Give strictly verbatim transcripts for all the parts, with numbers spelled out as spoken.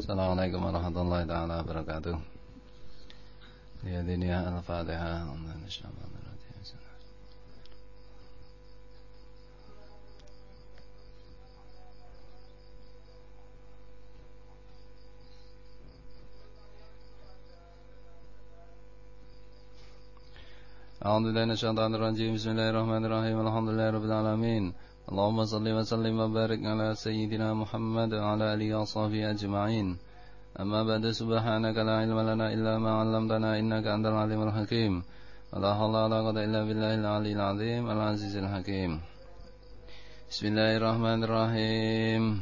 Assalamualaikum warahmatullahi taala wabarakatuh. Ya dunia al-Fatihah. A'udzu billahi minasyaitonir rajim. Bismillahirrahmanirrahim. Alhamdulillahi rabbil alamin. Allahumma shalli wa sallim wa barik ala sayyidina Muhammad wa ala alihi wa sahbihi ajma'in. Amma ba'du, subhanaka la ilma lana illa ma 'allamtana innaka antal alimul hakim. La haula wa la quwwata illa billahil aliyyil azim al azizil hakim. Bismillahirrahmanirrahim.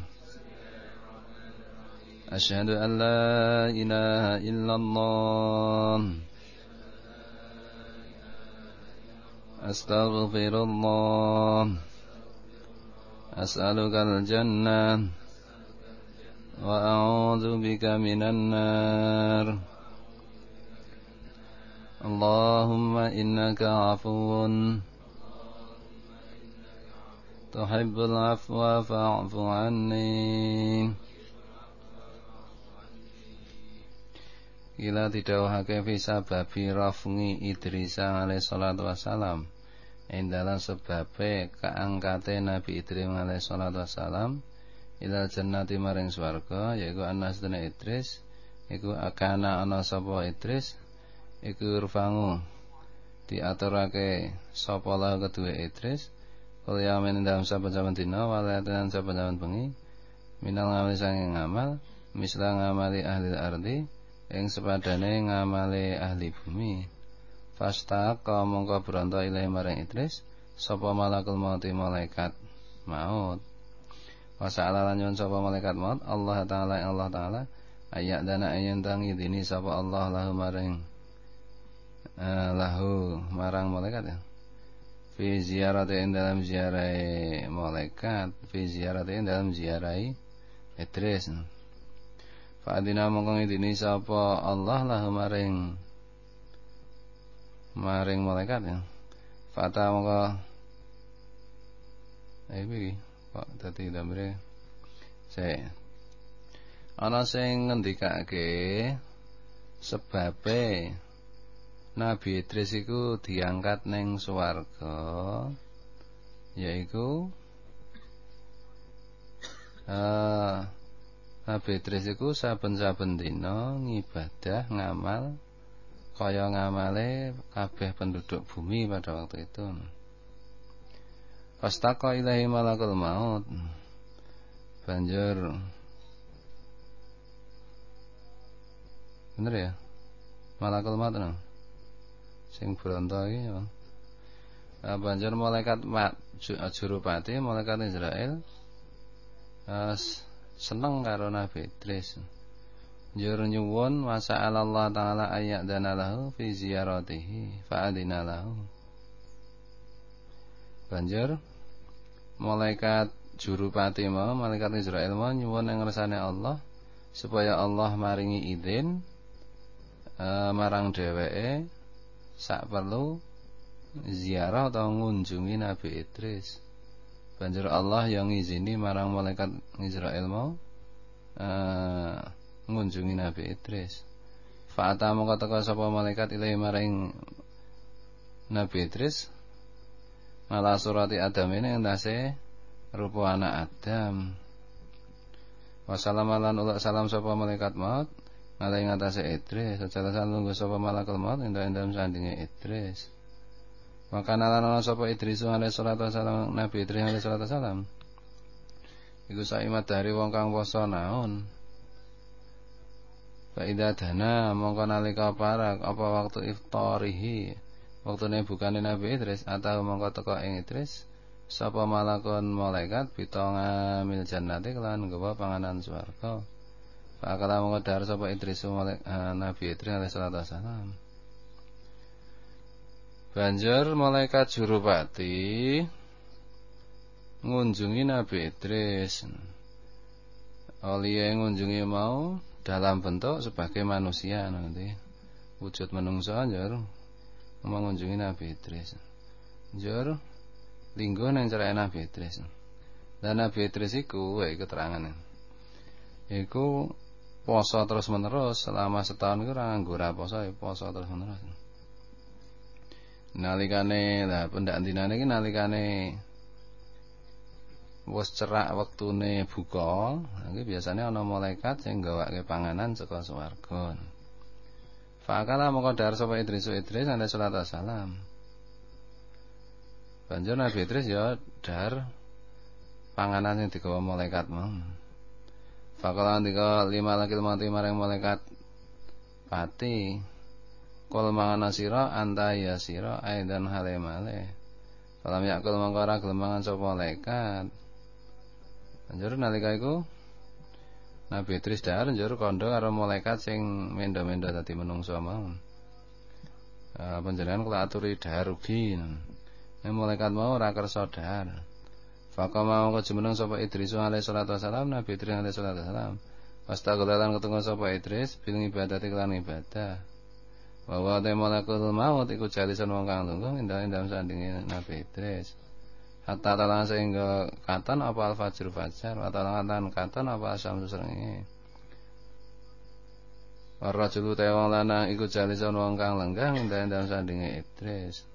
Asyhadu an la ilaha illallah. Astaghfirullah. As'alukal jannah wa a'udzu bika minan nar. Allahumma innaka 'afuwun tuhibbul 'afwa fa'fu 'anni. Kila didhawuhake fi sababi rafngi Idrisa alaihi salatu wassalam, ing dalam sebabe kaangkate Nabi Idris alaihi salatu wassalam ilal jannati maring swarga, yaiku anasdene Idris iku akana ana sapa Idris iku urfangu diaturake sapa la kedue Idris kaya men dalam saben-saben dina walatan saben-saben bengi minal ngamali sanging ngamal misla ngamali ahli ardi ing sepadane ngamale ahli bumi. Fastaqa mongko bronto ilahi maring Idris sapa malakul maut malaikat maut. Wasa'ala lan nyuwun sapa malaikat maut Allah taala ing Allah taala ayak dana ayen tangi dini sapa Allah lahu maring uh, lahu marang malaikat ya. Fi ziyarati ing dalam ziarahi malaikat, fi ziyarati ing dalam ziarahi Idris. Fa'adina mongko ngidini sapa Allah lahu maring maring malaikat ya. Fata mongko eh iki kok dadi damre se ana sing ngendikake sebabe Nabi Idris iku diangkat ning swarga yaiku uh, Nabi Idris iku saben-saben dina ngibadah ngamal kaya ngamale kabeh penduduk bumi pada waktu itu. Fastaqa ilahi malakul maut. Banjur bener ya? Malakul maut no? Sing bronto iki ya. Nah, banjur malaikat mat Jurupati, malaikat Israel uh, seneng karo Nabi Idris. Njur nyuwun wasa'ala Allah taala ayat dana lahu fi ziyaratihi fa'adina lahu. Banjur malaikat Jurupati mau, malaikat Israel mau nyuwun ing ngersane Allah supaya Allah maringi izin e, marang dheweke sak perlu ziarah atau ngunjungi Nabi Idris. Banjur Allah yang ngizini marang malaikat Israel mau uh, ngunjungi Nabi Idris. Fa'ata mongko teka sapa malaikat ilahi maring Nabi Idris malah surati Adam ini entase rupa anak Adam. Wassalamualaikum ulah salam sapa malaikat maut ngalih ngatasi Idris sajalasan lungguh sapa malakul maut endah-endah sandinge Idris. Maka nalana sapa Idris alaihi salatu wasallam Nabi Idris alaihi salatu wasallam iku saimat dari wong kang poso naon. Fa idza dana mongko nalika parak apa waktu iftarihi waktune bukane Nabi Idris atau mongko teka ing Idris sapa malakun malaikat bitonga mil jannati kelan nggawa panganan swarga. Fa kala mongko dar sapa Idris malaikat Nabi Idris alaihi salatu wasallam. Banjur malaikat Jurupati ngunjungi Nabi Idris. Oliye ngunjungi mau dalam bentuk sebagai manusia nanti wujud manungsa njur mengunjungi Nabi Idris. Njur linggo nang cerake Nabi Idris. Dan Nabi Idris iku wae keterangan. Iku poso terus menerus selama setahun iku ora nganggo ora poso ya poso terus menerus. Nalikane lah pendak dinane iki nalikane wis cerak wektune buka, iki biasane ana malaikat sing gawake panganan saka swarga. Fakala mongko dahar sapa Idris Idris alaihi salatu wassalam. Banjur Nabi Idris ya dahar panganan sing digawa malaikat mau. Fakala ndika lima laki mati marang malaikat pati. Kul mangan sira anta ya sira aidan halemale. Falam yakul mongko ora gelem mangan sapa malaikat. Banjur nalika iku Nabi Idris dahar njur kandha karo malaikat sing mendo-mendo dadi menungsa mau. Eh panjenengan kula aturi dahar ugi. Nek malaikat mau ora kersa dahar. Faqama mongko jumeneng sapa Idris alaihi salatu wasalam Nabi Idris alaihi salatu wasalam. Pastagolatan ketunggu sapa Idris bil ibadati kelan ibadah. Wa wa ta malakul maut iku jalisan wong kang lungguh indah-indah sandinge Nabi Idris. Hatta talang sehingga katon apa al-fajr fajar atau talang katon apa asyamsu srengenge. Warajulu te wong lanang iku jalisan wong kang lenggah indah-indah sandinge Idris.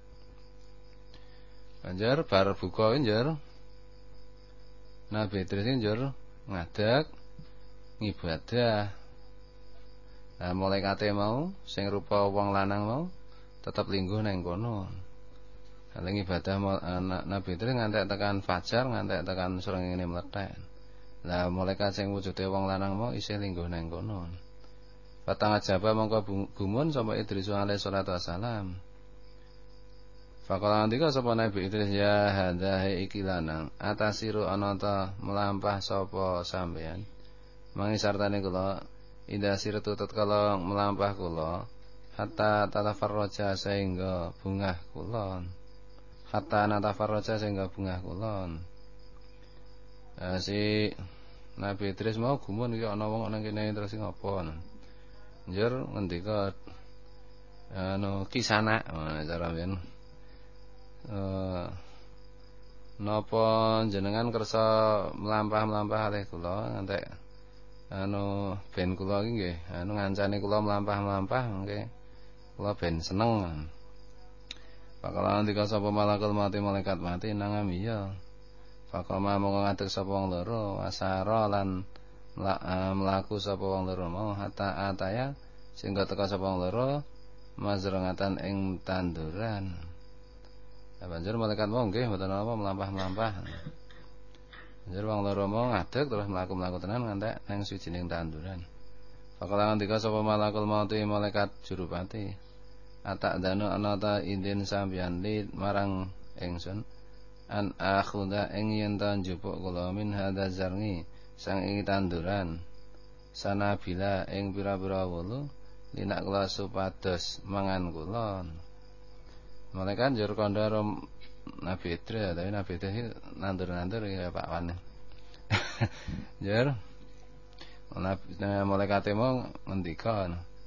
Banjur bar buka njur Nabi Idris njur ngadeg ngibadah. Nah malaikate mau sing rupa wong lanang mau tetep lingguh nang kono. Kaleng ibadah Nabi Idris ngantek tekan fajar, ngantek tekan srengenge mlethek. Lah malaikat sing wujude wong lanang mau isih lingguh nang kono. Patang ajaba mongko gumun sapa Idris alaihi salatu wassalam. Faqala ndika sapa Nabi Idris ya hadza iki lanang, atasiru ana ta melampah sapa sampean. Mangi sartane kula indah siratu tatkala melampah kula hatta tatafarraja sehingga bungah kula. Hatta natafarraja sehingga bungah kula. Eh, si Nabi Idris mau gumun iki ana wong nang kene terus ngopo. Njur ngendika anu kisana cara men. Eh napa jenengan kersa melampah-melampah kalih kula ngantek anu ben kula iki nggih anu ngancani kula melampah-melampah nggih kula ben seneng. Pakala ndika sapa malakul mati malaikat mati nangam iya. Fakama mongko ngadeg sapa wong loro wasara lan mlaku sapa wong loro mau hatta ataya sehingga teka sapa wong loro mazrangatan ing tanduran. Lah banjur malaikat mau nggih mboten apa melampah-melampah. Banjur wong loro mau ngadeg terus mlaku-mlaku tenan ngantek nang suwijining tanduran. Fakala ndika sapa malakul mati malaikat jurupati. Atak danu anata indin sampeyan li marang ingsun an akhudha ing yen ta njupuk kula min hadza zarni sang ing tanduran sanabila ing pira-pira wulu linak kula supados mangan kula. Malaikat njur kandha karo Nabi Idris, tapi Nabi Idris nandur-nandur ya Pak Wan. Njur malaikat mau ngendika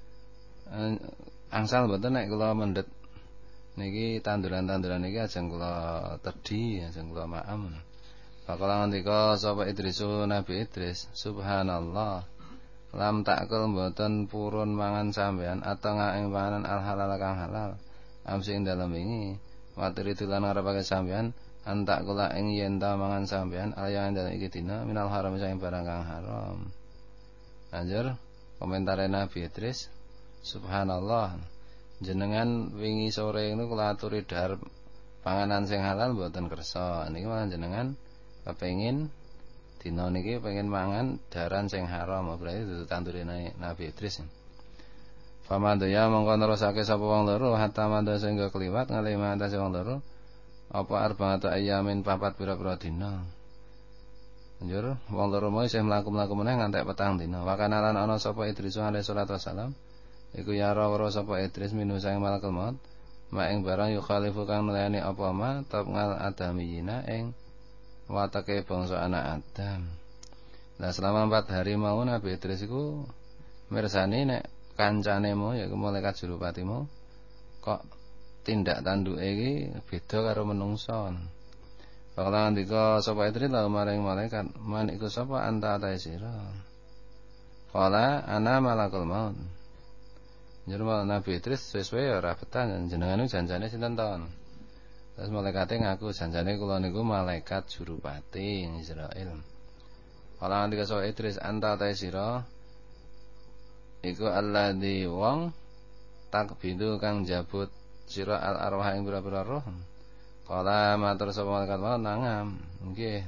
angsal mboten nek kula mendhet niki tanduran-tanduran niki ajeng kula tedhi, ajeng kula maem. Bakal ngendika sapa Idrisu Nabi Idris, subhanallah. Lam takul mboten purun mangan sampean atau ing panganan al halal kang halal. Amsi ing dalem wingi, watiri tulan ngarepake sampean antak kula ing yen ta mangan sampean alaya dalem iki dina minal haram sing barang kang haram. Anjur komentare Nabi Idris, subhanallah, jenengan wingi sore ini kula aturi dahar panganan sing halal mboten kersa. Niki malah jenengan kepengin dina niki pengen mangan daharan sing haram, berarti dudu tandurine Nabi Idris. Famadaya mongko nerusake sapa wong loro hatta manda sehingga kliwat ngalih mantase wong loro apa arba'ata ayamin papat pira-pira dina. Njur wong loro mau isih mlaku-mlaku meneh ngantek petang dina. Wa kana lan ana sapa Idris alaihi salatu wasalam iku ya ora sapa Idris minu sang malakul maut ma ing barang yukhalifu kang neleni apa ma tabngal adamiyina ing watake bangsa anak Adam. Nah selama empat hari mau Nabi Idris iku mirsani nek kancane mau yaiku malaikat jurupati mau kok tindak tanduke iki beda karo menungsa. Bakal ndika sapa Idris la maring malaikat man iku sapa anta ta sira. Qala ana malakul maut. Njur Nabi Idris sesuai ora betah jenengan janjane sinten to. Terus malaikate ngaku janjane kula niku malaikat jurupati Israil. Qala andika sawa Idris anta ta sira iku alladzi wong takbidu kang jabut sira al arwah ing pira-pira roh. Qala matur sapa malaikat maut nangam. Nggih.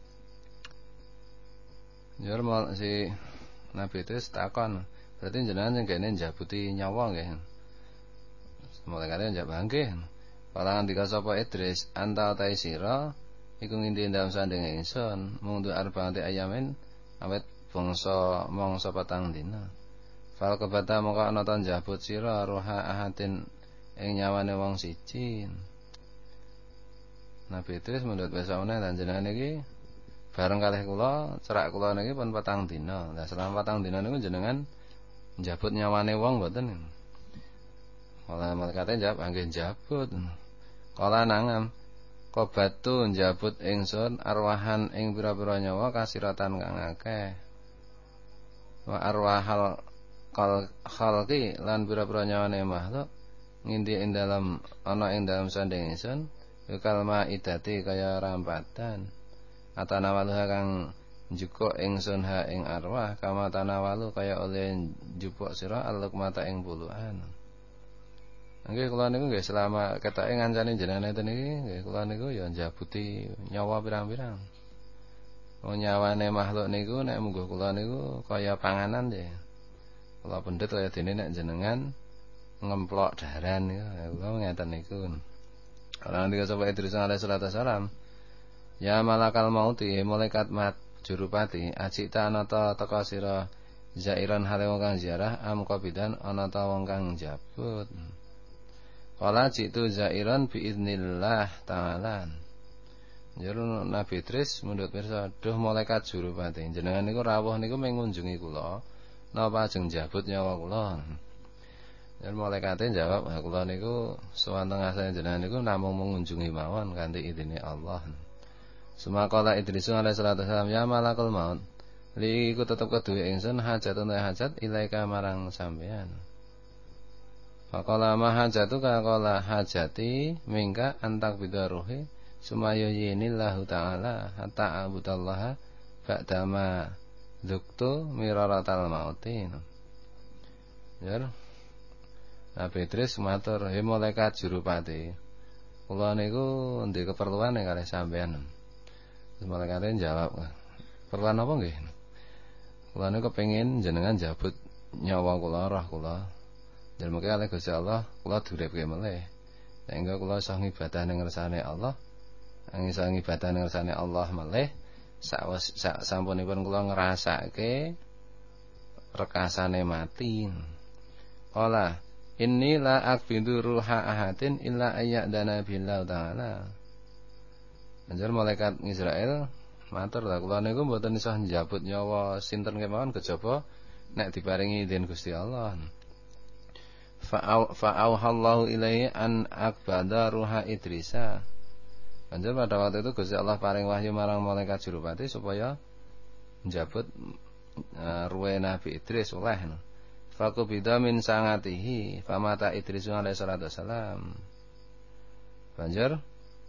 Njur si Nabi Idris takon, berarti jenengan sing kene njabuti nyawa nggih. Malaikate njawab nggih. Kala andika sapa Idris, anta ta sira iku nginti ndam sanding ingsun mung du arbaati ayamin awet bangsa mangsa patang dina. Fal kebata mongko ana ta njabut sira roha ahatin ing nyawane wong siji. Nabi Idris mundhut besone lan jenengan iki bareng kalih kula, cerak kula niki pun patang dina. Lah selama patang dina niku jenengan njabut nyawane wong mboten. Kala malaikate jawab, "Nggih njabut." Kala nangam, "Qobatu njabut ingsun arwahan ing pira-pira nyawa kasiratan kang akeh." Wa arwahal kal khalqi lan pira-pira nyawane makhluk ngindi ing dalam ana ing dalam sanding ingsun, kalma idati kaya rampatan. Atanawaluha kang njukuk ingsun ha ing arwah kama tanawalu kaya oleh njupuk sira alukmata ing puluhan. Nggih kula niku nggih selama ketoke ngancani jenengan enten iki nggih kula niku ya njabuti nyawa pirang-pirang. Wong nyawane makhluk niku nek munggo kula niku kaya panganan nggih. Kula pendhet kaya dene nek jenengan ngemplok daran niku kula ngeten niku. Kalau nanti sapa Idris alaihi salatu wasalam, ya malakal mauti malaikat mat jurupati acita anata teka sira zairan hale wong kang ziarah am qabidan anata wong kang jabut. Kala jitu zairan biiznillah taala. Njur Nabi Idris mundhut pirsa, "Duh malaikat jurupati, jenengan niku rawuh niku mengunjungi kula napa ajeng jabut nyawa kula?" Njur malaikate jawab, "Kula niku sowan tengah jenengan niku namung mengunjungi mawon kanthi idine Allah." Sumakala Idris alaihi salatu wasalam, ya malakul maut, li iku tetep keduwe ingsun hajatun hajat ilaika marang sampean. Faqala ma hajatuka qala hajati mingka antak bidaruhi sumayu yinillahu ta'ala hatta abudallaha ba'dama dzuktu miraratal mautin. Ya. Nabi Idris matur, "He malaikat jurupati, kula niku ndek keperluan kalih sampean." Terus malaikate jawab, "Perluan apa nggih?" "Kula niku kepengin jenengan jabut nyawa kula, roh kula. Jan mengke kalih Gusti Allah kula duripke melih. Sehingga kula iso ngibadah ning ngersane Allah, iso ngibadah ning ngersane Allah melih sawis sampunipun kula ngrasake rekasane mati." Qala, "Inni la akbidu ruha ahadin illa ayyadana billahu ta'ala." Anjur malaikat Israel matur, "Lah kula niku mboten iso njabut nyawa sinten kemawon kejaba nek diparingi izin Gusti Allah." Fa'auhallahu ilaihi an akbada ruha Idrisa. Anjur pada waktu itu Gusti Allah paring wahyu marang malaikat jurupati supaya njabut uh, ruhe Nabi Idris oleh. Faqubida min sangatihi famata Idris alaihi salatu wasalam. Banjur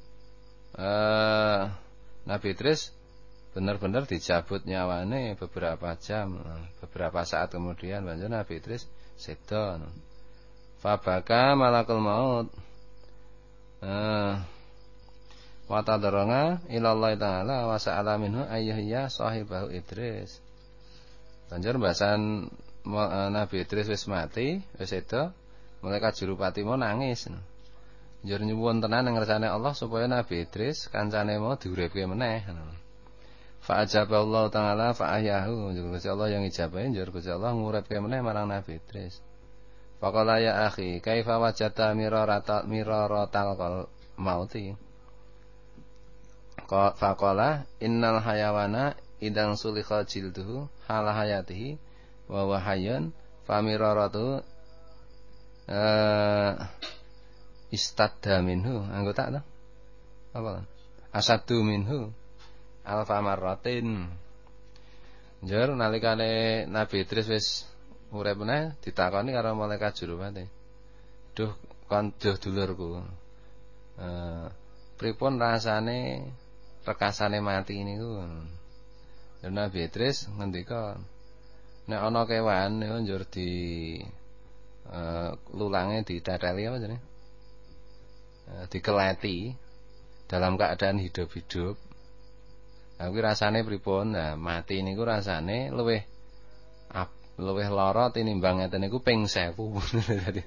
Uh, Nabi Idris benar-benar dicabut nyawane beberapa jam, beberapa saat kemudian banjur Nabi Idris seda. Fabaka malakul maut uh, wa tadarranga ila Allah taala wa sa'ala minhu ayyuhya sahibahu Idris. Banjur bahasan uh, Nabi Idris wis mati, wis seda, malaikat jurupati mau nangis. Njur nyuwun tenan ing ngersane Allah supaya Nabi Idris kancane mau diuripke meneh. Fa ajaballahu taala fa ahyahu. Njur Gusti Allah yang ijabahe njur Gusti Allah nguripke meneh marang Nabi Idris. Faqala ya akhi, kaifa wajata mirarata miraratal mauti? Faqala innal hayawana idang sulikha jilduhu hala hayatihi wa wa hayyun famiraratu eh istadda minhu anggota to apa asadu minhu alfa marratin. Njur nalikane Nabi Idris wis urip meneh ditakoni karo malaikat jurupate. Duh kon duh dulurku. Eh pripun rasane rekasane mati niku? Dan Nabi Idris ngendika nek ana kewan niku njur di eh lulange diteteli apa jenenge? Eh, dikeleti dalam keadaan hidup-hidup. Nah kuwi rasane pripun? Nah, mati niku rasane luwih luwih lara tinimbang ngeten niku ping sewu. Dadi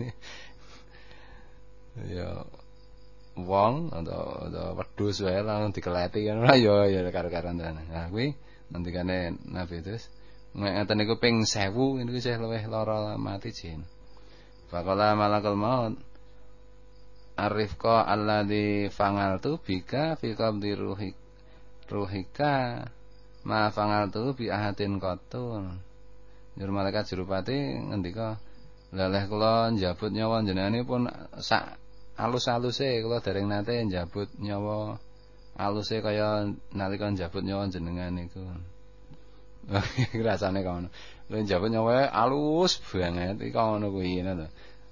ya wong atau atau wedhus wae langsung dikeleti ngono ya ya karo-karoan tenan. Nah kuwi ngendikane Nabi Idris nek ngeten niku ping sewu niku isih luwih lara mati jin. Faqala malakul maut arifqa alladzi fangaltu bika fi qabdi ruhik ruhika ma fangaltu bi ahadin qatul. Njur malaikat jurupati ngendika leleh kula njabut nyawa jenengane pun sak alus-aluse kula dereng nate njabut nyawa aluse kaya nalika njabut nyawa jenengan niku. Rasane kono. Lha njabut nyawa alus banget iki kono kuwi ngono.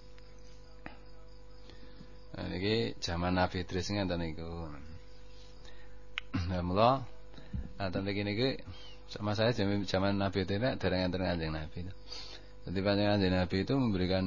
Nah niki zaman Nabi Idris ngeten niku. Nah mula enten iki niki sama saya zaman Nabi itu nek dereng enten Kanjeng Nabi. Jadi panjenengan Kanjeng Nabi itu memberikan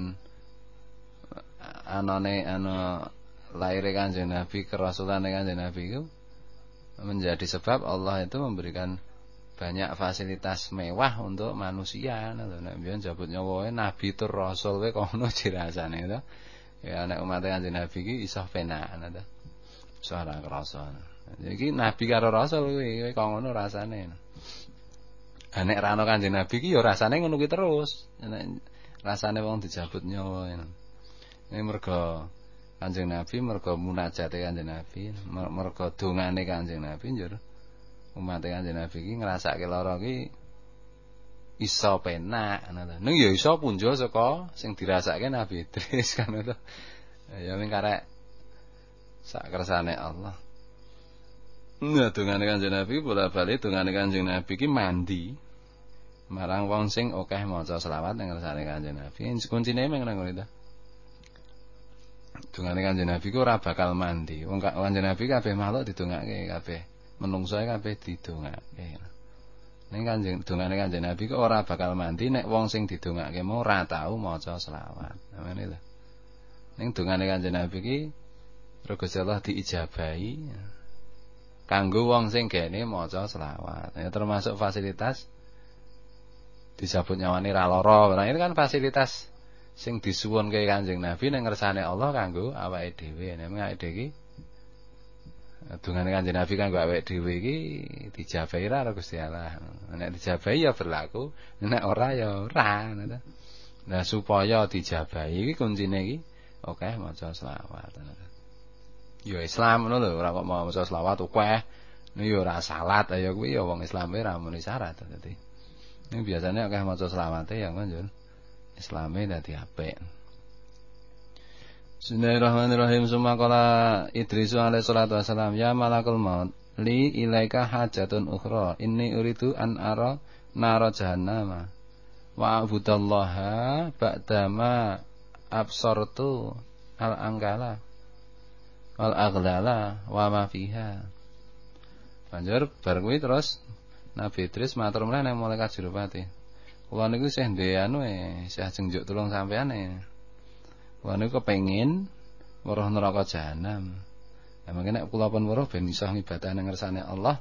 anane ana laire Kanjeng Nabi, kerasulan Kanjeng Nabi itu menjadi sebab Allah itu memberikan banyak fasilitas mewah untuk manusia. Nek mbiyen jabut nyawa Nabi tur rasul wae kono dirasane to. Ya nek umat Kanjeng Nabi iki iso penak to. Suara krasa. Iki Nabi karo rasul kuwi kok ngono rasane. Ha nek ra ana Kanjeng Nabi iki ya rasane ngono kuwi terus. Nek rasane wong dijabut nyawa. Ini mergo Kanjeng Nabi, mergo munajate Kanjeng Nabi, mergo dongane Kanjeng Nabi njur umat Kanjeng Nabi iki ngrasake lara iki iso penak ngono. Ning ya iso punjul saka sing dirasake Nabi Idris kan to. Ya mung karek sak kersane Allah. Nah, dongane Kanjeng Nabi bola-bali dongane Kanjeng Nabi iki mandi marang wong sing akeh maca selawat ning ngersane Kanjeng Nabi. Kuncine mung nang ngono to. Dongane Kanjeng Nabi ku ora bakal mandi. Wong Kanjeng Nabi kabeh makhluk didongake kabeh. Menungso kabeh didongake. Ning Kanjeng dongane Kanjeng Nabi ku ora bakal mandi nek wong sing didongake mau ora tau maca selawat. Ngene lho. Ning dongane Kanjeng Nabi iki Gusti Allah diijabahi kanggo wong sing gene maca selawat. Ya termasuk fasilitas disabut nyawane ra lara. Nah, ini kan fasilitas sing disuwunke Kanjeng Nabi ning ngersane Allah kanggo awake dhewe. Nek awake dhewe iki dungane Kanjeng Nabi kanggo awake dhewe iki dijabahi ra Gusti Allah. Nek dijabahi ya berlaku, nek ora ya ora ngono. Nah, supaya dijabahi iki kuncine iki oke maca selawat. Ya Islam ngono lho, ora kok maca selawat akeh. Nek ya ora salat ya kuwi ya wong Islame ra muni syarat dadi. Ning biasane akeh maca selawate ya ngono. Islame dadi apik. Bismillahirrahmanirrahim. Summa qala Idris alaihi salatu wasalam ya malakul maut li ilaika hajatun ukhra inni uridu an ara nara jahannama wa abudallaha ba'dama absartu al angkala wal aghlala wa ma fiha. Banjur bar kuwi terus Nabi Idris matur meneh nang malaikat jurupati. Kula niku isih duwe anu e, isih ajeng njuk tulung sampean e. Kula niku kepengin weruh neraka jahanam. Lah mangke nek kula pun weruh ben iso ngibadah nang ngersane Allah.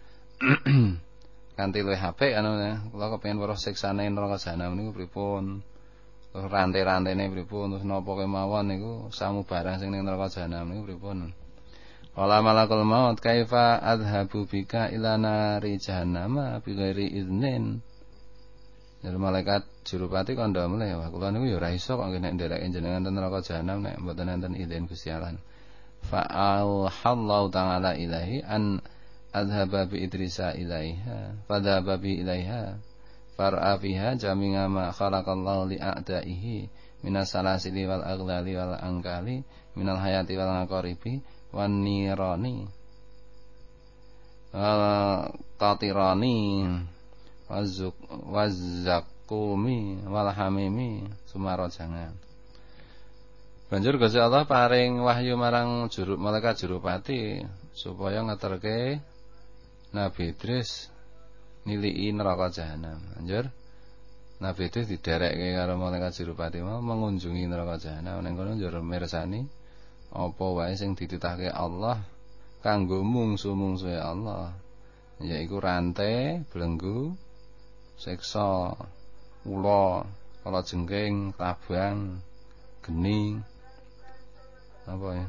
Kanthi luwih apik anu kula kepengin weruh siksane neraka jahanam niku pripun. Terus rantai-rantene pripun, terus napa kemawon niku samubarang sing ning neraka jahanam niku pripun. Qala malakul maut kaifa adhabu bika ila nari jahannama bi ghairi idznin. Jadi malaikat jurupati kandha meneh, wah kula niku ya ora iso kok nek ndereke jenengan ten neraka jahanam nek mboten enten izin Gusti Allah. Fa auhallahu ta'ala ilahi an adhaba bi idrisa ilaiha, fadhaba bi ilaiha. Far'a fiha jami'a ma khalaqallahu li a'daihi minas salasili wal aghlali wal angkali minal hayati wal aqaribi wan nirani wal qatirani wazuk wazakumi wal hamimi sumarajangan. Banjur Gusti Allah paring wahyu marang juru malaikat jurupati supaya ngeterke Nabi Idris niliki neraka jahanam. Banjur Nabi Idris diderekke karo malaikat jurupati mau mengunjungi neraka jahanam. Ning kono njur mirsani apa wae sing dititahke Allah kanggo mungsu-mungsuhe Allah, yaiku rantai, belenggu, siksa, ula, kalajengking, tabang, geni, apa ya?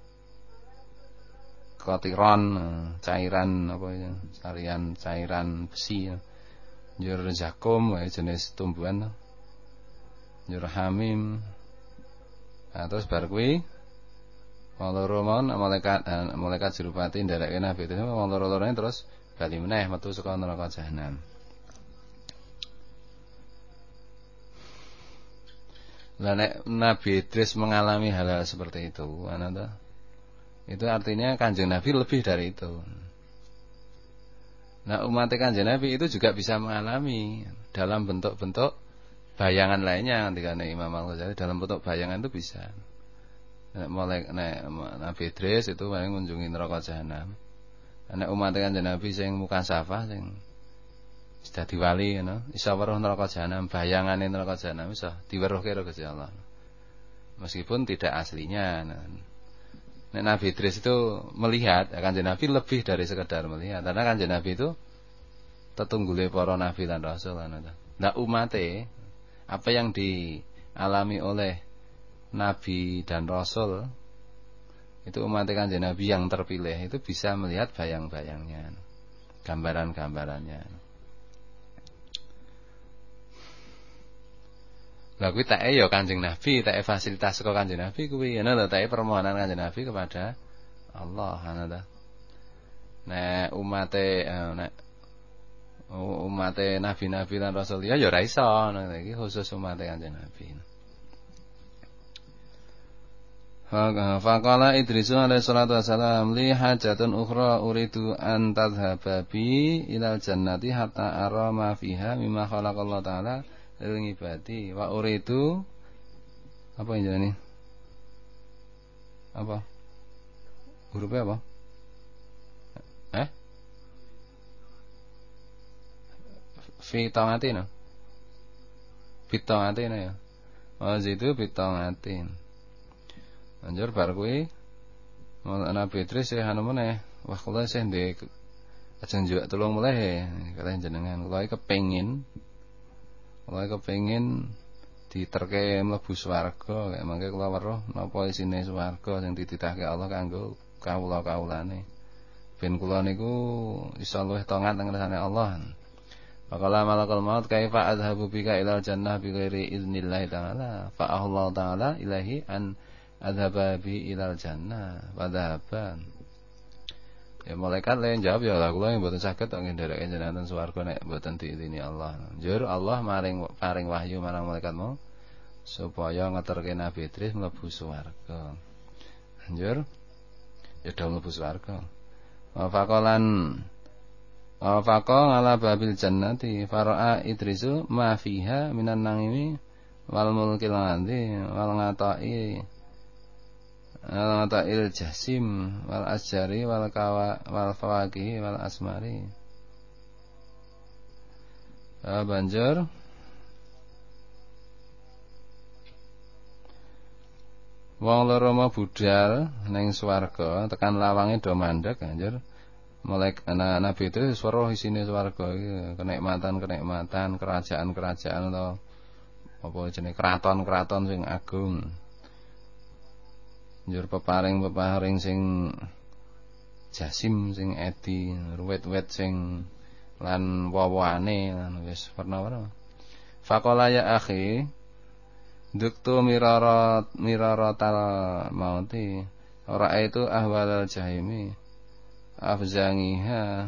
Kotiron, cairan apa ya? Sarian cairan besi. Njur zakum wae jenis tumbuhan. Njur hamim. Nah, terus bar kuwi wong loro mon malaikat malaikat jurupati nderekke Nabi itu wong loro-lorone terus bali meneh metu saka neraka jahanam. Lah nek Nabi Idris mengalami hal-hal seperti itu, ana itu artinya Kanjeng Nabi lebih dari itu. Nah, umat Kanjeng Nabi itu juga bisa mengalami dalam bentuk-bentuk bayangan lainnya. Ketika Imam Al-Ghazali dalam bentuk bayangan itu bisa. Nek mulai nek Nabi Idris itu paling ngunjungi neraka jahanam. Nek umat Kanjeng Nabi sing mukasafah sing wis dadi wali ngono, iso weruh neraka jahanam, bayangane neraka jahanam iso diweruhke karo Gusti Allah. Meskipun tidak aslinya. Nek Nabi Idris itu melihat, Kanjeng Nabi lebih dari sekedar melihat. Karena Kanjeng Nabi itu tetunggule para nabi lan rasul. Nah, umate apa yang dialami oleh Nabi dan Rasul itu umat Kanjeng Nabi yang terpilih itu bisa melihat bayang-bayangnya, gambaran-gambarannya. Lah kuwi tak ya Kanjeng Nabi, tak fasilitas saka Kanjeng Nabi kuwi ana ta permohonan Kanjeng Nabi kepada Allah ana ta. Nek umate nek umate nabi-nabi lan rasul ya ya ora iso, iki khusus umate Kanjeng Nabi. Faqala Idrisu alaihi salatu wassalam li hajatun ukhra uridu an tadhhaba bi ilal jannati hatta ara ma fiha mimma khalaqallahu ta'ala lil ibadi wa uridu apa ini ini apa hurufnya apa eh fi ta'atin fi ta'atin ya wa zidu fi ta'atin. Anjur bar kuwi Nabi Idris ya anu meneh, wah kula sih ndek ajeng juga tulung mulih kalih jenengan. Kula iki kepengin kula kepengin diterke mlebu swarga, kaya mangke kula weruh napa isine swarga sing dititahke Allah kanggo kawula-kawulane. Ben kula niku iso luwih tongat teng ngersane Allah. Faqala malakul maut kaifa adhabu bika ilal jannah bi ghairi idznillah ta'ala fa Allah ta'ala ilahi an adhaba bi ilal jannah wadhaban. Ya malaikat lain jawab ya lah kula yang mboten saged kok ngendharake jenengan swarga nek mboten diizini Allah. Njur Allah maring paring wahyu marang malaikat mau supaya ngeterke Nabi Idris mlebu swarga. Njur ya do mlebu swarga. Wa faqalan wa faqa ala babil jannati fara'a Idrisu ma fiha minan nangimi wal mulkil ladzi wal ngata'i al-mata'il jasim wal asjari wal kawa wal fawaqih wal asmari. Ah, banjur wong loro mau budal ning swarga tekan lawange do mandeg banjur mulai ana Nabi itu swara isine swarga iki kenikmatan-kenikmatan kerajaan-kerajaan atau apa jenenge keraton-keraton sing agung. Njur peparing-peparing sing jasim sing edi, wit-wit sing lan wawane lan wis warna-warna. Faqala ya akhi, duktu mirarat miraratal mauti, ora itu ahwalal jahimi, afzangiha.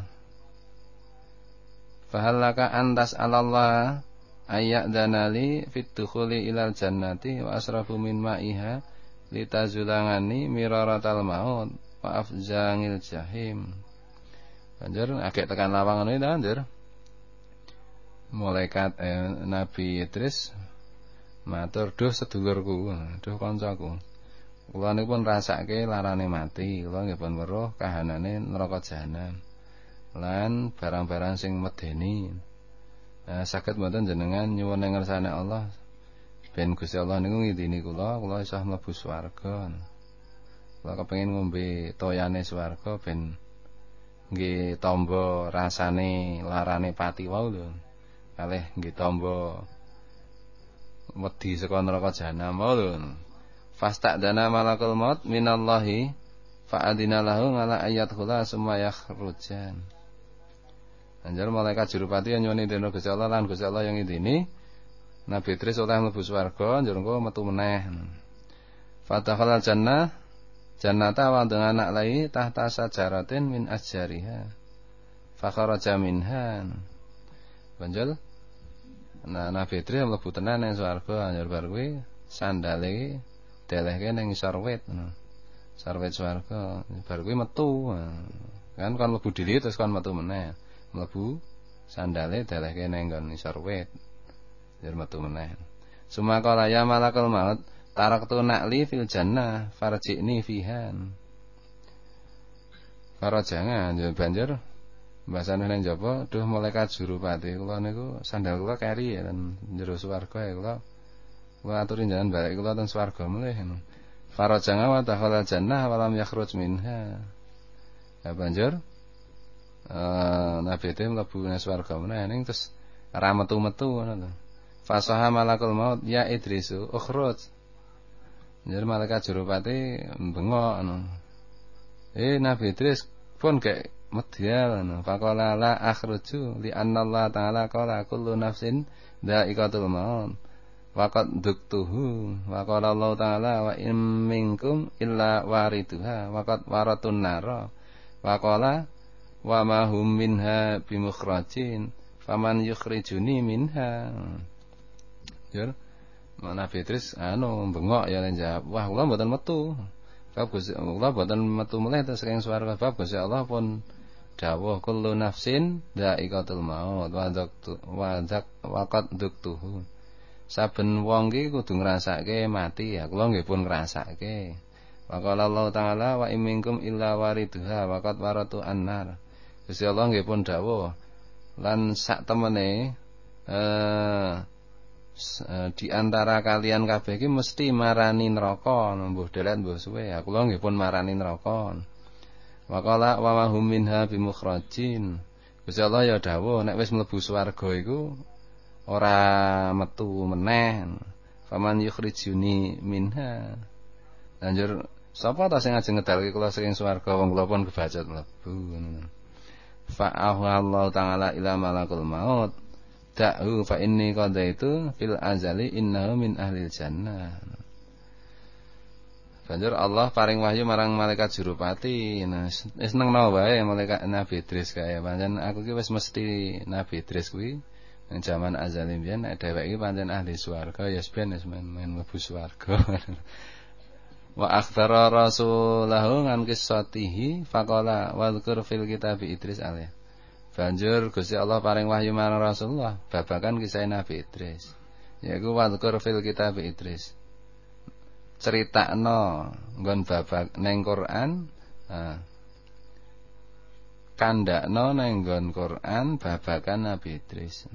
Fahallaka antas alallah ayyadhanali fit dukhuli ilal jannati wa asrafu min ma'iha litazulangani miraratal maut wa afzangil jahim. Banjur agek tekan lawangan itu banjur malaikat eh, Nabi Idris matur, "Duh sedulurku, duh kancaku. Kula niku pun rasake larane mati, kula nggih pun weruh kahanane neraka jahanam. Lan barang-barang sing medeni. Nah, saged mboten jenengan nyuwun ing ngersane Allah ben Gusti Allah niku ngidini kula, kula iso mlebu swarga. Kula kepengin ngombe toyane swarga ben nggih tamba rasane larane pati wau lho. Kalih nggih tamba wedi saka neraka jahanam wau lho. Fasta'dana malakul maut minallahi fa'adina lahu ngala ayat khula summa yakhrujan." Anjar malaikat jurupati nyuwun dene Gusti Allah lan Gusti Allah yang idini Nabi Idris oleh mlebu swarga njur engko metu meneh. Fatakhalal jannah jannata wa dengan anak lai tahta sajaratin min asjariha. Fakharaja minha. Banjul nah Nabi Idris mlebu tenan ning swarga njur bar kuwi sandale delehke ning ngisor wit. Ngisor wit swarga bar kuwi metu. Kan kon mlebu diri terus kon metu meneh. Mlebu sandale delehke ning nggon ngisor wit. Njur metu meneh. Sumakala ya malakul maut taraktu na'li fil jannah farji'ni fihan. Farajangan njur banjur mbasane nang jaba, "Duh malaikat jurupati, kula niku sandal kula keri ten jero swarga ya kula. Kula aturi njenengan balik kula ten swarga mulih." Farajanga wa dakhala jannah wa lam yakhruj minha. Ya banjur uh, Nabi Idris mlebu nang swarga meneh ning terus ra metu-metu ngono lho. Fasaha malakul maut ya Idrisu ukhruj. Jadi malaikat jurupati bengok anu. Eh Nabi Idris pun kayak medial anu. Faqala la akhruju li anna Allah taala qala kullu nafsin dha'iqatul maut. Waqad duktuhu wa qala Allah taala wa in minkum illa wariduha waqad waratun nara. Wa qala wa ma hum minha bimukhrajin faman yukhrijuni minha. Jur Nabi Idris anu bengok ya lan jawab, "Wah, kula mboten metu. Bab Gusti kula mboten metu meleh teng saking swarga. Bab Gusti Allah pun dawuh kullu nafsin dha'iqatul maut wa dzaqtu wa dzaq waqad dzaqtuhu." Saben wong iki kudu ngrasake mati ya, kula nggih pun ngrasake. Wa qala Allah taala wa imminkum illa wariduha waqad waratu annar. Gusti Allah nggih pun dawuh lan sak temene eh di antara kalian kabeh iki mesti marani neraka, mbuh delet mbuh suwe. Ya kula nggih pun marani neraka. Wa qala wa ma hum minha bimukhrajin. Gusti Allah ya dawuh nek wis mlebu swarga iku ora metu meneh. Faman yukhrijuni minha. Lanjur sapa ta sing ajeng ngedalke kula saking swarga wong kula pun kebacut mlebu. Fa'ahu Allah taala ila malakul maut. Da'u fa inni qadaitu fil azali innahu min ahlil jannah. Banjur Allah paring wahyu marang malaikat jurupati. Nah, wis nengno wae malaikat Nabi Idris kae. Pancen aku ki wis mesti Nabi Idris kuwi nang jaman azali biyen nek dheweke iki pancen ahli swarga ya ben wis men mlebu swarga. Wa aktsara rasulahu ngan qissatihi faqala wadhkur fil kitabi Idris alaih. Banjur Gusti Allah paring wahyu marang Rasulullah babagan kisah Nabi Idris. Yaiku wadhkur fil kitab Idris. Critakno nggon babak ning Quran, nah. Kandakno ning nggon Quran babagan Nabi Idris.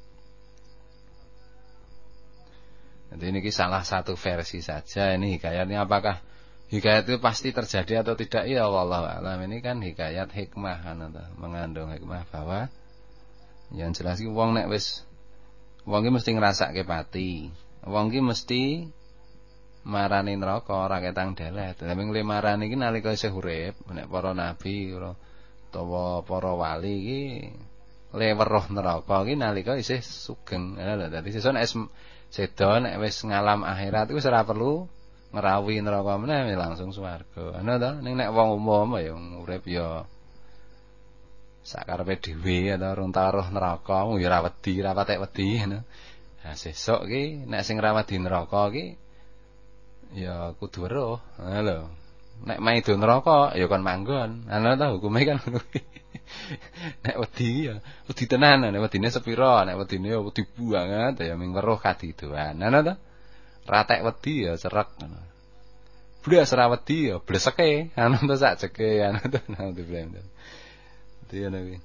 Jadi ini salah satu versi saja ini hikayatnya, apakah hikayat itu pasti terjadi atau tidak, ya wallahu alam. Ini kan hikayat hikmah kan, mengandung hikmah bahwa yang jelas iki wong nek wis wong iki mesti ngrasake pati. Wong iki mesti marani neraka ora ketang delet. Lah ming marani iki nalika isih urip, nek para nabi utawa para wali iki le weruh neraka iki nalika isih sugeng. Lha dadi sesuk nek sedo nek wis ngalam akhirat iku ora perlu ngerawi neraka meneh langsung swarga. Ana ta ning nek wong umum ya urip ya sakarepe dhewe ta urung taruh neraka ya ora wedi, ora patek wedi ngono. Nah sesuk iki nek sing ora wedi neraka iki ya kudu weruh. Ha lho. Nek maido neraka ya kon manggon. Ana ta hukume kan ngono kuwi. Nek wedi ya wedi tenan, nek wedine sepira, nek wedine ya wedi banget ya ming weruh kadidoan. Ngono to? Ratek wedi ya cerek ngono. Blas ora wedi ya bleseke, anu to sak jeke anu to nang diblender. Dadi ngono kuwi.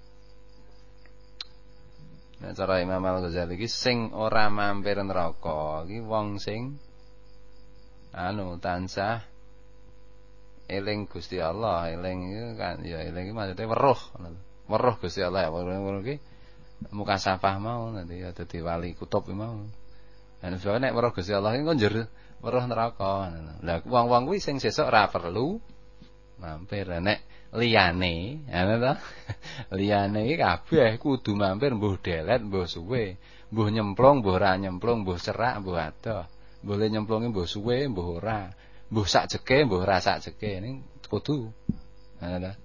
Nek cara Imam Al-Ghazali iki sing ora mampir neraka iki wong sing anu tansah eling Gusti Allah, eling itu kan ya eling iki maksudnya weruh ngono. Weruh Gusti Allah ya weruh iki mukasafah mau nanti ya dadi wali kutub mau. Lan soalé nek weruh Gusti Allah iki kok njur weruh neraka ngono. Lah wong-wong kuwi sing sesuk ora perlu mampir. Nek liyane, ngono to. Liyane iki kabeh kudu mampir mbuh delet, mbuh suwe, mbuh nyemplung, mbuh ora nyemplung, mbuh cerak, mbuh adoh. Boleh nyemplunge mbuh suwe, mbuh ora. Mbuh sak jeke, mbuh ora sak jeke, ning kudu. Ngono ta.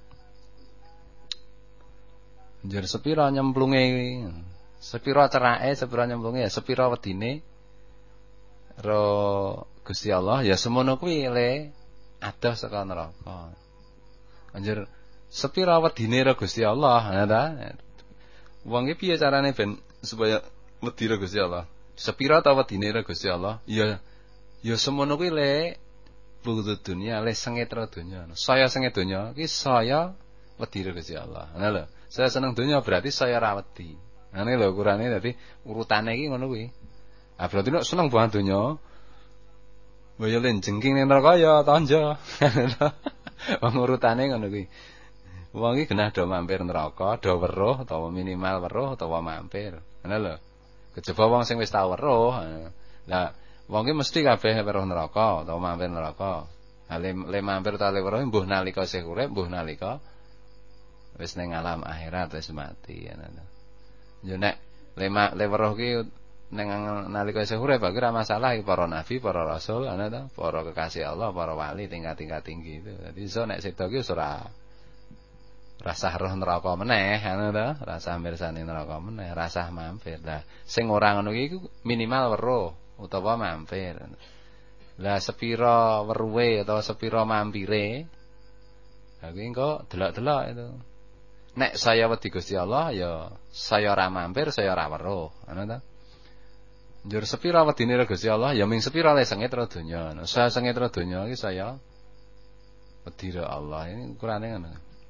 Njur sepira nyemplunge kuwi. Sepira cerake, sepira nyemplunge ya sepira wedine ro Gusti Allah ya semono kuwi le adoh saka neraka. Njur sepira wedine ro Gusti Allah, ngono ta. Wong iki piye carane ben supaya wedi ro Gusti Allah? Sepira ta wedine ro Gusti Allah? Ya ya semono kuwi le butuh dunia, le sengit ro dunya. Saya sengit dunya iki saya wedi ro Gusti Allah. Ngono lho. Saya seneng dunya berarti saya ra wedi. Ngene lho ukurane dadi urutane iki ngono kuwi. Ah berarti nek seneng banget dunya Waya len jengking ning neraka ya tanja. Wong urutane ngono kuwi. Wong iki genah do mampir neraka, do weruh utawa minimal weruh utawa mampir. Ngono lho. Kejaba wong sing wis tau weruh. Lah wong iki mesti kabeh weruh neraka utawa mampir neraka. Lah le mampir utawa le weruh mbuh nalika isih urip, mbuh nalika wis ning alam akhirat wis mati ngono. Yo nek le le weruh ki ning nalika isih urip iki ora masalah iki para nabi, para rasul, ana ta, para kekasih Allah, para wali tingkat-tingkat tinggi itu. Dadi iso nek sedo ki wis ora rasah roh neraka meneh, ana ta, rasah mirsani neraka meneh, rasah mampir. Lah sing ora ngono iki minimal weruh utawa mampir. Lah sepira weruhe utawa sepira mampire, ha kuwi engko delok-delok itu. Nek saya wedi Gusti Allah ya saya ora mampir, saya ora weruh, ana ta. Njur sepira wedine ro Gusti Allah ya ming sepira le sengit ro donya. Nah, saya sengit ro donya iki saya wedi ro Allah. Ini ukurane ngono.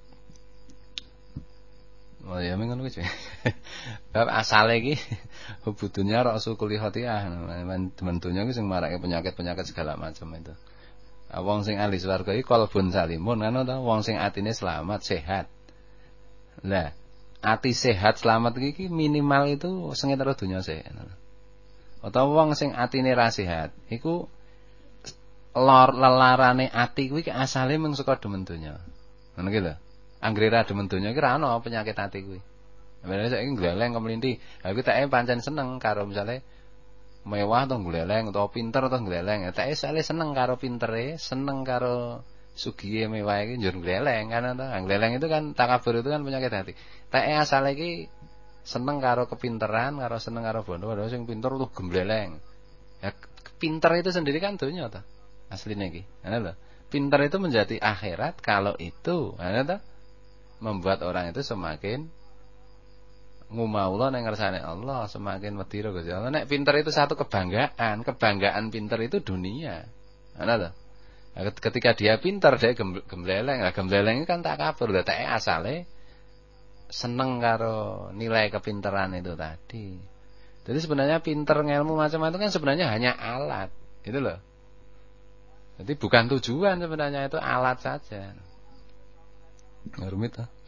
Oh ya ming ngono kuwi. Bab asale iki hubudunya rasul kulli khati'ah. Men donya iki sing marake penyakit-penyakit segala macam itu. Ah wong sing ahli swarga iki qalbun salimun ngono ta, wong sing atine selamat, sehat. Lah, ati sehat selamat iki minimal itu sengit ro donya sih. Utawa wong sing atine ra sehat iku lor lelarane ati kuwi asale mung saka demen donya. Ngono ki lho. Anggere ra demen donya iki ra ana penyakit ati kuwi. Bener saiki gleleng kemlinti. Ha kuwi tak pancen seneng karo misale mewah to gleleng utawa pinter to gleleng. Tak sale seneng karo pintere, seneng karo sugihe mewah iki njur gleleng kan to. Gleleng itu kan takabur itu kan penyakit hati. Tak asale iki seneng karo kepinteran, karo seneng karo bondo, padahal sing pinter tuh gembleleng. Ya pinter itu sendiri kan dunya ta. Asline iki. Ngono lho. Pinter itu menjadi akhirat kalau itu, ngono ta? Membuat orang itu semakin ngumaula ning ngersane Allah, semakin wedi karo Gusti Allah. Nek pinter itu satu kebanggaan, kebanggaan pinter itu dunia. Ngono lho. Ketika dia pinter dia gembleleng, lah gembleleng kan tak kabur, lah tak asale seneng karo nilai kepinteran itu tadi. Jadi sebenarnya pinter ilmu macam-macam kan sebenarnya hanya alat, itu loh. Jadi bukan tujuan sebenarnya, itu alat saja. Nggak rumit lah.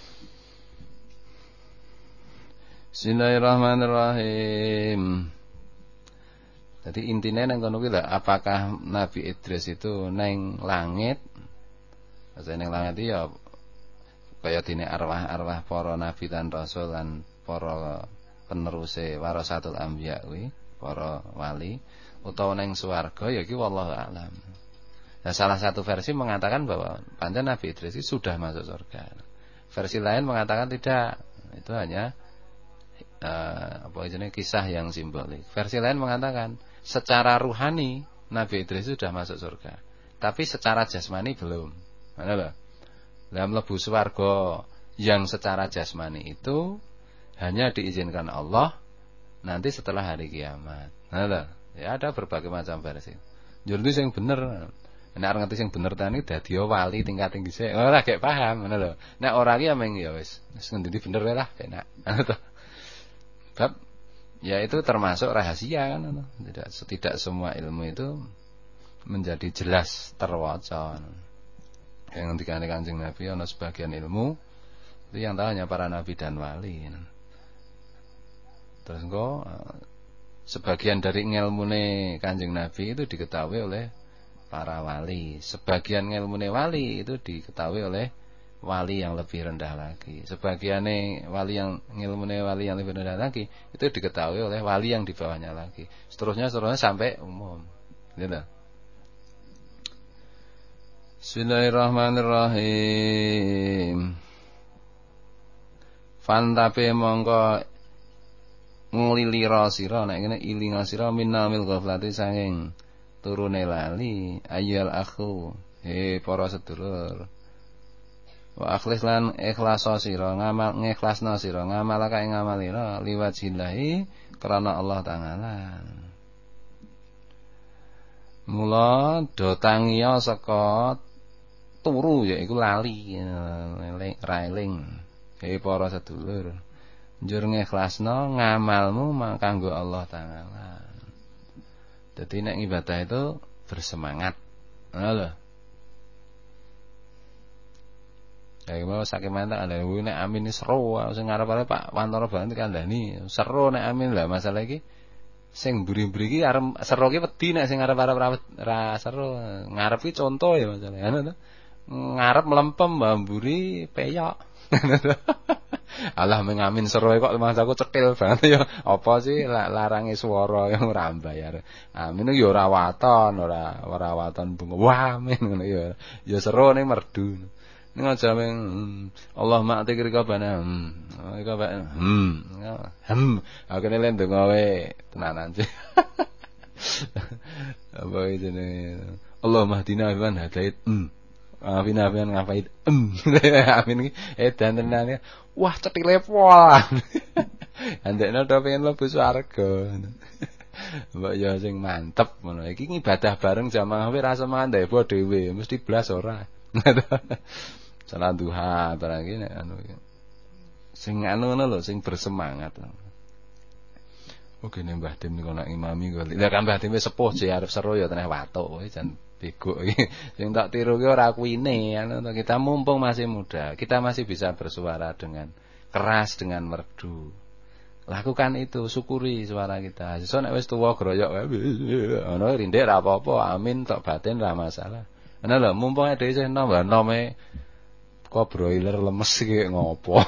Bismillahirrahmanirrahim. Jadi intinya nang kono kuwi lho, apakah Nabi Idris itu neng langit? Maksudnya neng langit itu ya kaya dene arwah-arwah para nabi dan rasul lan para peneruse warasatul anbiya kuwi, para wali, utawa ning swarga ya iki wallahu alam. Nah, salah satu versi mengatakan bahwa pancen Nabi Idris itu sudah masuk surga. Versi lain mengatakan tidak, itu hanya uh, apa istilahnya kisah yang simbolik. Versi lain mengatakan secara ruhani Nabi Idris sudah masuk surga, tapi secara jasmani belum. Mana lho? Lah mlebu swarga yang secara jasmani itu hanya diizinkan Allah nanti setelah hari kiamat. Nah, ya ada berbagai macam versi. Njur itu sing bener. Nek arep ngerti sing bener tani dadi wali tingkat tinggi sik. Ora gek paham ngono lho. Nek ora ki ya meng ya wis wis ngendi bener wae lah enak. Bab ya itu termasuk rahasia kan. Tidak tidak semua ilmu itu menjadi jelas terwaca. Yang ngendikane Kanjeng Nabi ana sebagian ilmu itu yang tahu hanya para nabi dan wali. Terus engko sebagian dari ilmune Kanjeng Nabi itu diketahui oleh para wali. Sebagian ilmune wali itu diketahui oleh wali yang lebih rendah lagi. Sebagiannya wali yang ilmune wali yang lebih rendah lagi itu diketahui oleh wali yang di bawahnya lagi. Seterusnya seterusnya sampai umum. Gitu. Bismillahirrahmanirrahim. Fantape mongko nglilira sira nek ngene ilinga sira minamil ghaflati sanging turune lali ayyul akhu he para sedulur wa akhlis lan ikhlas sira ngamal ngikhlasna sira ngamal kae ngamalira liwat jillahi karena Allah taala mula do tangiya saka turu yaiku lali railing he para sedulur njur ngikhlasna ngamalmu kanggo Allah taala. Dadi nek ibadah itu bersemangat. Ngono lho. Kayak mau sakit mantap ada nek amin ini seru sing ngarep-arep Pak Wantara banget kandhani seru nek amin lah masalah iki sing mburi-mburi iki arep seru ki wedi nek sing ngarep-arep ra seru ngarep ki contoh ya masalah ngono to. Ngarep melempem mburi peyok. Allah mengamin seru kok mangsaku cetil banget ya. Apa sih larange swara yang ora mbayar. Amin yo ora waton, ora ora waton bunga. Wah, amin ngono ya. Ya seru ning merdu. Ning aja meng Allah ma'ti rikabana. Hmm. Iku bae. Hmm. Hmm. Aku nek ndonga wae tenanan sih. Apa jenenge? Allah mahdina wan hadait. Hmm. Amin amin ngapain? Amin iki edan tenan. Wah cetile pol. Andekno to pengen mlebu swarga. Mbok ya sing mantep ngono. Iki ibadah bareng jamaah wae rasa mandhe dhewe, mesti blas ora. Salat duha barang iki nek anu iki. Sing anu ngono lho, sing bersemangat. Oke nek Mbah Dim niku nek imami kok. Lah kan Mbah Dim wis sepuh jek arep seru ya teneh watuk kowe jan bego iki. Sing tak tiru ki ora kuine, anu kita mumpung masih muda, kita masih bisa bersuara dengan keras dengan merdu. Lakukan itu, syukuri suara kita. Sesuk nek wis tuwa groyok wae ngono rindhik ra apa-apa, amin tok batin ra masalah. Ana lho mumpung dhewe sing nom, nome kok broiler lemes iki ngopo.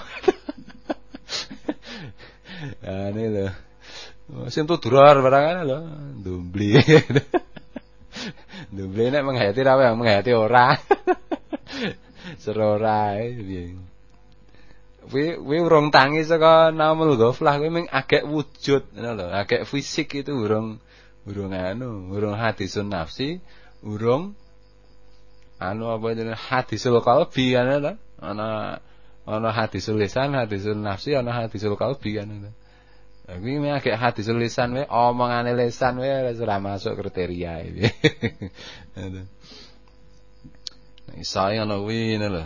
Ah ini lho. Sing tudurar barangane lho, ndumbli. Ndumbli nek menghayati ra wae menghayati ora. Seru ora piye. Kuwi kuwi urung tangi saka namul ghaflah kuwi mung agek wujud ngono lho, agek fisik itu urung urung anu, urung hadisun nafsi, urung anu apa jenenge hadisul qalbi kan lho. Ana ana hadisul lisan, hadisul nafsi, ana hadisul qalbi kan lho. Kuwi mung agek hadisul lisan wae, omongane lisan wae wis ora masuk kriteria iki. Ngono. Nek saya ngono kuwi lho.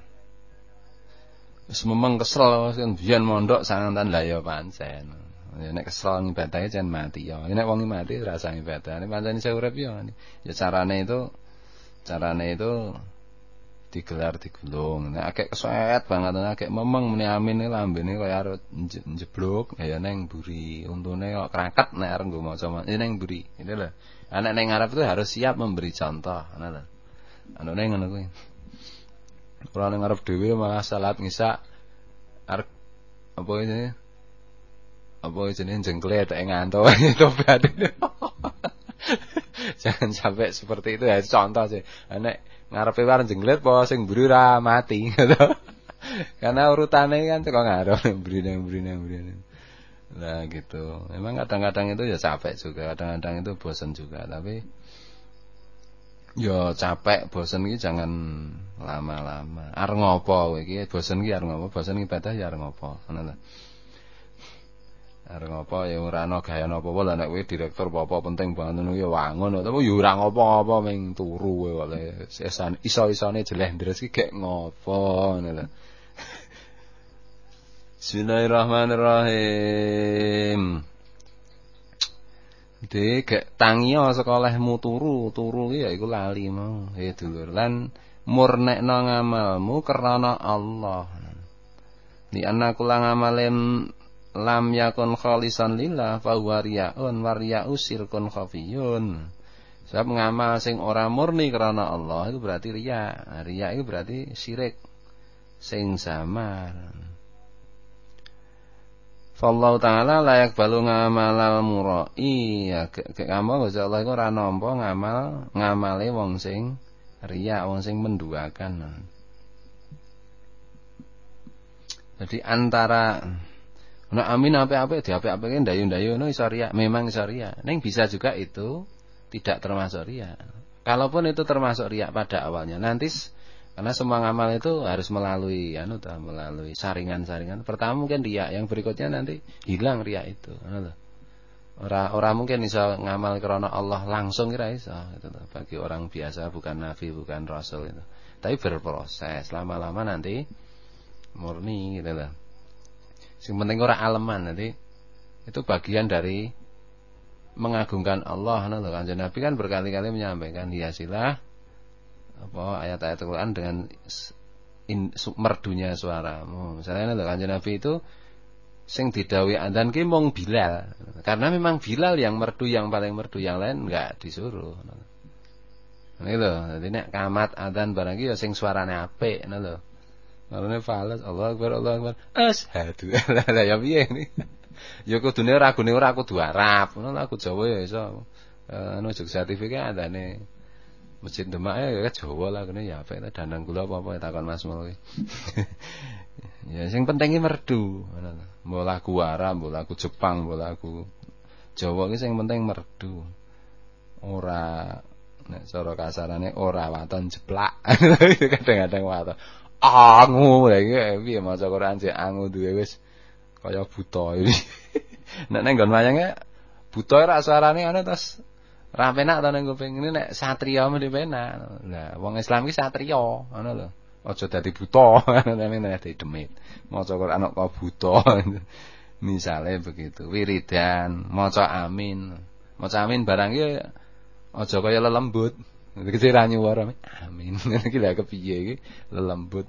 Wis memeng kesel kan biyen mondok sangantan lha ya pancen. Nek kesel ngibadahe jan mati ya. Nek wong mati rasa ibadah. Nek pancen isih urip ya. Ya carane itu carane itu digelar digulung. Nek akeh kesuwet banget akeh memeng muni amin iki lambene kaya arep njeblok ya ning mburi. Untune kok kraket nek arep nggo maca ning mburi. Ini lho. Anak ning ngarep itu harus siap memberi contoh. Ngono lho. Anune ngono kuwi. Ora ning ngarep dhewe malah salat ngisa arep apa ini? Apa jenenge jengkle tek ngantuk tobat. Jangan sampai seperti itu ya contoh sih. Nek ngarepe war jenglet apa sing mburi ra mati gitu. Karena urutane kan teko ngarep mbrine mbrine mbrine. Nah gitu. Memang kadang-kadang itu ya capek juga, kadang-kadang itu bosan juga, tapi Ya capek, bosen iki jangan lama-lama. Arep ngopo kowe iki? Bosen iki arep ngopo? Bosen ibadah ya arep ngopo? Ngono lho. Arep ngopo ya ora ana gaya apa-apa lha nek kowe direktur apa-apa penting banget ngono ya wangun tapi ya ora ngopo-ngopo ming turu kowe kok iso-isone jelendres iki gek ngopo ngono lho. Bismillahirrahmanirrahim. Dek gek tangiyo sekolahmu turu, turu iki ya iku lali mau. Ya dulur lan murnekno ngamalmu krana Allah. Di anna kula ngamalin lam yakun khalisan lillah fa huwa riyaun warya'u sirkun khafiyun. Sebab ngamal sing ora murni krana Allah itu berarti riya. Riya itu berarti syirik sing samar. Fallahu ta'ala layak balu ngamalal murai. Ya gek ngamal Gusti Allah iku ora nampa ngamal ngamale wong sing riya, wong sing menduakan. Jadi antara nah amin apik-apik diapik-apike ndayu-ndayu ngono iso riya, memang iso riya. Ning bisa juga itu tidak termasuk riya. Kalaupun itu termasuk riya pada awalnya, nanti karena semua ngamal itu harus melalui anu ta, melalui saringan-saringan. Pertama mungkin riya, yang berikutnya nanti hilang riya itu. Ngono lho. Ora ora mungkin iso ngamal krana Allah langsung kira iso gitu loh. Bagi orang biasa bukan nabi, bukan rasul itu. Tapi berproses, lama-lama nanti murni gitu loh. Sing penting ora aleman nanti. Itu bagian dari mengagungkan Allah. Nah, Kanjeng Nabi kan berkali-kali menyampaikan hiasilah apa ayat-ayat Al-Qur'an dengan in, merdunya suaramu. Misalnya Kanjeng Nabi itu sing didhawuhi adzan ki mung Bilal. Karena memang Bilal yang merdu, yang paling merdu, yang lain enggak disuruh. Nah itu, jadi nek kamat adzan barang ki ya sing suarane apik ngono lho. Marane fales Allahu Akbar Allahu Akbar. Asyhadu la ya piye ini. Ya kudune ragune ora kudu Arab, ngono aku Jawa ya iso. Anu juk sertifikat adane Masjid Demak ya Jawa lah kene ya apik ta dandang kula apa-apa takon Mas Mul. Ya sing penting ki merdu, ngono lho. Mbok lagu Arab, mbok lagu Jepang, mbok lagu Jawa ki sing penting merdu. Ora nek cara kasarane ora waton jeplak. Kadang-kadang waton angu lha iki piye maca Quran sik angu duwe wis kaya buta iki. Nek nang nggon wayange buta ora suarane ana terus ra penak to ning kuping. Ini nek satriya mesti penak. Lah wong Islam iki satriya ngono lho. Aja dadi buta ngene dadi demit. Maca Quran kok buta. Misale begitu. Wiridan, maca amin. Maca amin barang iki aja kaya lelembut. Iki ra nyuwara amin. Iki lha kepiye iki lelembut.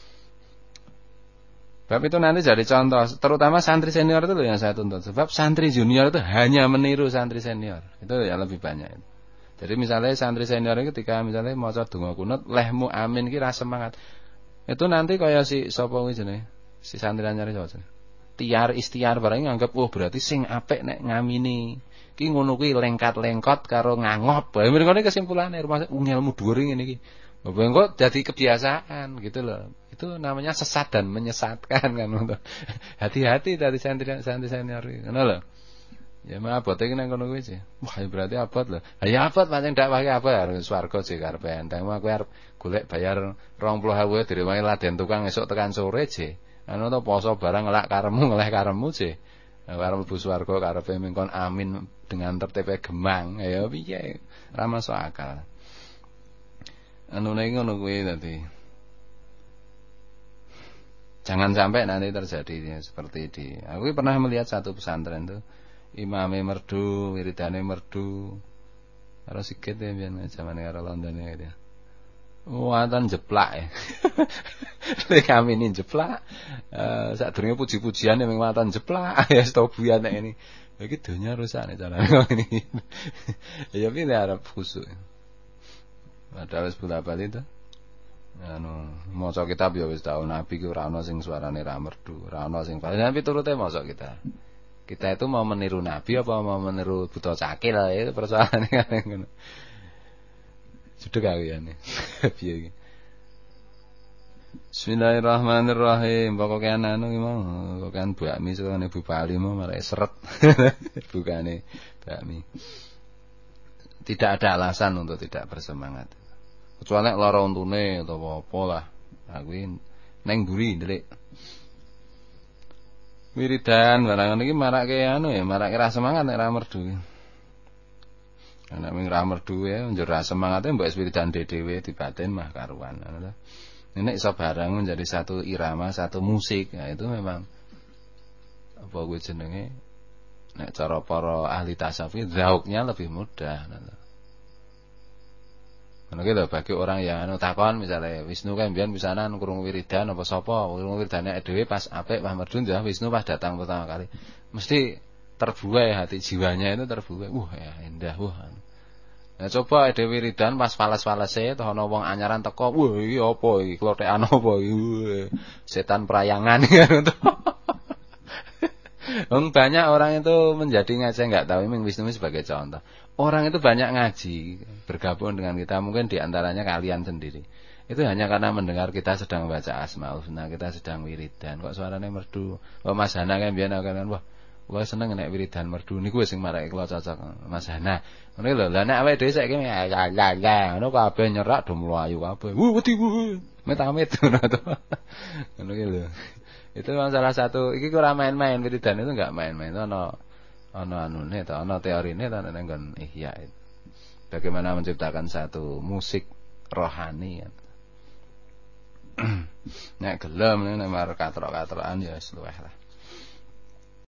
Sebab itu nanti jadi contoh, terutama santri senior itu loh yang saya tuntut. Sebab santri junior itu hanya meniru santri senior. Itu ya lebih banyak. Jadi misalnya santri senior itu ketika misalnya maca donga kunut, lehmu amin ki ra semangat. Itu nanti kaya si sapa kuwi jenenge? Si santri anyar sapa? Tiar istiar barang nganggep oh berarti sing apik nek ngamini. Ki ngono kuwi lengkat-lengkot karo ngangop. Bae ngene kesimpulane rumah ilmu dhuwur ngene iki. Bengko jadi kebiasaan gitu loh. Itu namanya sesat dan menyesatkan kan untuk. Hati-hati dari santri-santri senior ngono lho. Ya mah abote ki nang kono kuwi sih. Wah berarti abot lho. Ha ya abot pancen ndak pakai apa swarga sih karepe enteng mah kowe arep golek bayar dua puluh ribu direwangi laden tukang esuk tekan sore sih. Anu to poso barang ngelak karemu ngeleh karemu sih. Arep mlebu swarga karepe mengkon amin dengan tertib gemang. Ya piye? Ra masuk akal. Anu nek ngono kuwi dadi. Jangan sampai nanti terjadi seperti di. Aku pernah melihat satu pesantren tuh imame merdu, wiridane merdu. Karo sikit ya biyen zamane karo London ya gitu. Watan jeplak ya. Lek kami ini jeplak. Eh sadurunge puji-pujian yang watan jeplak ya stobuyan nek ini. Iki donya rusak nek carane ini. Ya piye arep khusuk. Padahal wis bola-bali to. Anu, maca kitab ya wis tau nabi ki ora ana sing suarane ra merdu, ora ana sing paling nabi turute maca kita. Kita itu mau meniru nabi apa mau meniru buta cakil ya persoalane kan ngono. Sudah kawiyane. Piye iki? Bismillahirrahmanirrahim. Pokoke anu ki mau, pokoke bakmi sakone Bu Pali mau marek seret. Bukane bakmi. tidak ada alasan untuk tidak bersemangat. Kecuali lara untune atau apa lah. Aku neng buri ndelik. Wiridan barang iki marake anu ya, marake ra semangat nek ra merdu. Nek ming ra merdu ya njur ra semangate mbok wiridan dhewe dibatin mah karuan ngono to. Nek iso bareng menjadi satu irama, satu musik, ya itu memang apa kuwi jenenge nek cara para ahli tasawuf zauknya lebih mudah. Ngono ki lho bagi orang yang anu takon misale Wisnu kan mbiyen pisanan krungu wiridan apa sapa, krungu wiridane dhewe pas apik pas merdu ya Wisnu pas datang pertama kali. Mesti terbuai hati jiwanya itu terbuai. Wah ya indah wah. Nah coba ada wiridan pas fales-falese toh ana wong anyaran teko, wah iki apa iki klothekan apa iki setan perayangan gitu. Wong banyak orang itu menjadi ngaji enggak tahu Imam Wisnu sebagai contoh. Orang itu banyak ngaji bergabung dengan kita mungkin diantaranya kalian sendiri. Itu hanya karena mendengar kita sedang baca Asmaul Husna, kita sedang wiridan. Kok suaranya merdu? Wah Mas Hana kan biyen kan wah wah seneng nek wiridan merdu niku sing marake kula cocok Mas Hana. Ngono lho. Lah nek awake dhewe saiki ya ya ya ngono kabeh nyerak do mlayu kabeh. Wuh wedi wuh. Met-met ngono to. Ngono ki lho. Itu salah satu iki ora main-main wiridan itu enggak main-main. Itu ana ana anune to, ana teorine to nek nggon ihya itu. Bagaimana menciptakan satu musik rohani kan. Nek gelem nek marek katrok-katrokan ya wis luweh lah.